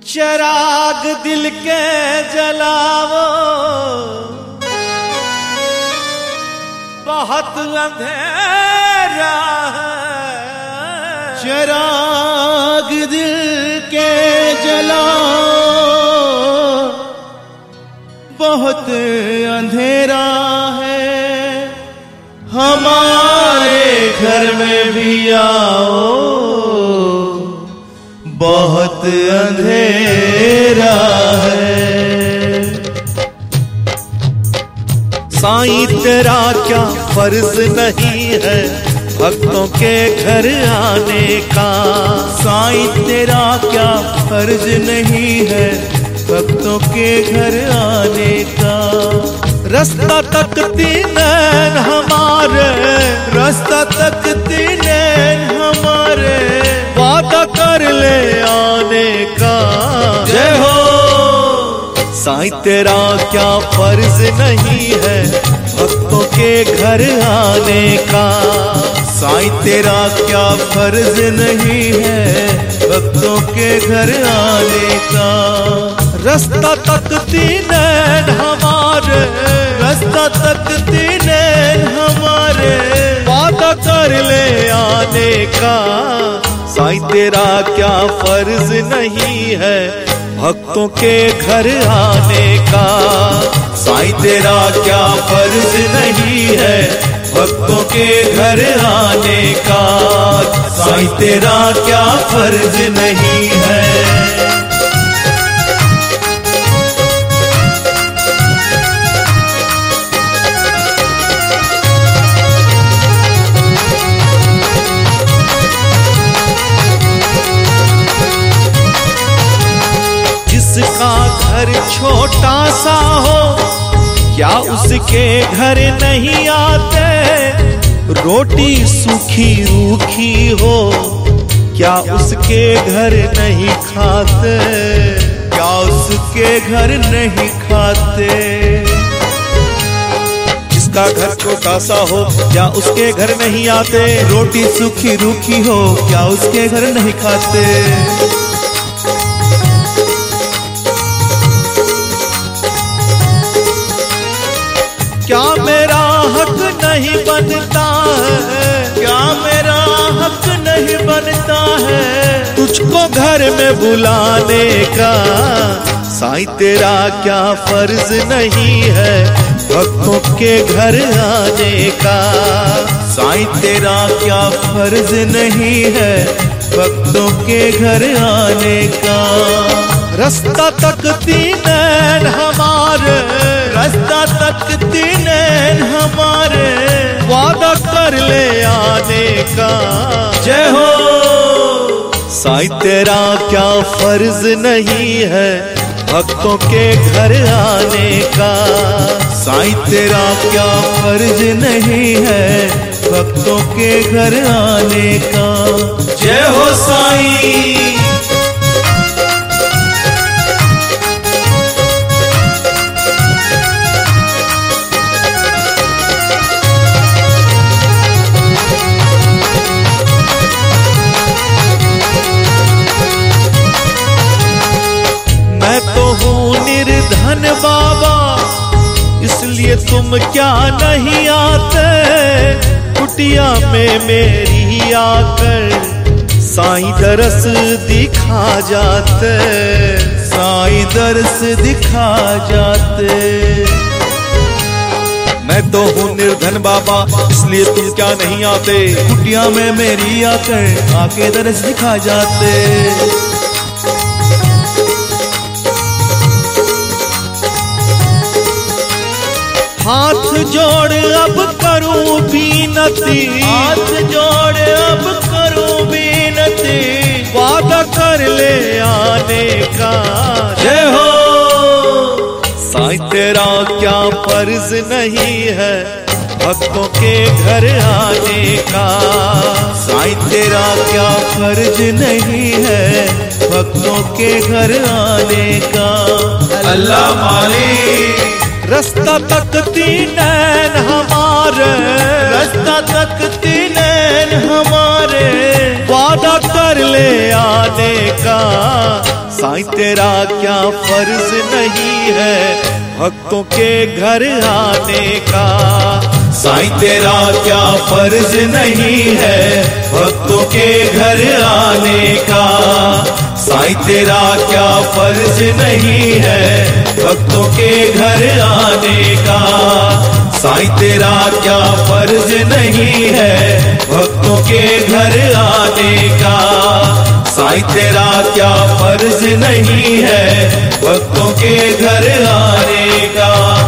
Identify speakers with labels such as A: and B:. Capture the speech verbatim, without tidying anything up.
A: चिराग दिल के जलावो, बहुत अंधेरा है।
B: चिराग दिल के जलाओ, बहुत अंधेरा है। हमारे घर में भी आओ, बहुत अंधेरा है।
A: साईं तेरा क्या फर्ज नहीं है भक्तों के घर आने का।
B: साईं तेरा क्या फर्ज नहीं है भक्तों के घर आने का।
A: रास्ता तकती नैन हमारे,
B: रास्ता तकती नैन हमारे,
A: वादा कर ले आने का।
B: जय हो।
A: साईं तेरा क्या फर्ज नहीं है भक्तों के घर आने का।
B: साईं तेरा क्या फर्ज नहीं है भक्तों के घर आने का।
A: रास्ता तकती नैन हमारे,
B: रास्ता तकती नैन हमारे,
A: वादा कर ले आने का। साईं तेरा क्या फर्ज नहीं है भक्तों के घर आने का।
B: साईं तेरा क्या फर्ज नहीं है भक्तों के घर आने का। साईं तेरा क्या फर्ज नहीं है।
A: जिसका घर छोटा सा हो, क्या उसके घर नहीं आते। रोटी सूखी रूखी हो, क्या उसके घर नहीं खाते।
B: क्या उसके घर नहीं खाते।
A: जिसका घर छोटा सा हो, क्या उसके घर नहीं आते।
B: रोटी सूखी रूखी हो, क्या उसके घर नहीं खाते।
A: क्या मेरा हक नहीं बनता है,
B: क्या मेरा हक नहीं बनता है
A: तुझको घर में बुलाने का। साईं तेरा क्या फर्ज नहीं है भक्तों के घर आने का।
B: साईं तेरा क्या फर्ज नहीं है भक्तों के घर आने का।
A: रास्ता तकती नैन हमारे,
B: रास्ता तकती नैन हमारे,
A: वादा कर ले आने का।
B: जय हो।
A: साईं तेरा क्या फर्ज नहीं है भक्तों के घर आने का।
B: साईं तेरा क्या फर्ज नहीं है भक्तों के घर आने का। जय हो साईं।
A: मैं तो हूँ निर्धन बाबा, इसलिए तुम क्या नहीं आते। कुटिया में मेरी आकर साईं दरस दिखा जाते।
B: साईं दरस दिखा जाते।
A: मैं तो हूँ निर्धन बाबा, इसलिए तुम क्या नहीं आते।
B: कुटिया में मेरी आकर आके दरस दिखा जाते।
A: हाथ जोड़ अब करूं बीनती,
B: हाथ जोड़ अब करूं बीनती,
A: वादा कर ले आने का।
B: जय हो।
A: साईं तेरा क्या फर्ज नहीं है भक्तों के घर आने का।
B: साईं तेरा क्या फर्ज नहीं है भक्तों के घर आने का। अल्लाह मालिक।
A: रास्ता तकती नैन हमारे,
B: रास्ता तकती नैन हमारे,
A: वादा कर ले आने का। साईं साईं तेरा क्या फर्ज नहीं है भक्तों के घर आने का।
B: साईं तेरा क्या फर्ज नहीं है भक्तों के घर आने का। साईं तेरा क्या फर्ज नहीं है भक्तों के घर आने का। साईं तेरा क्या फर्ज नहीं है भक्तों के घर आने का। साईं तेरा क्या फर्ज नहीं है भक्तों के घर आने का।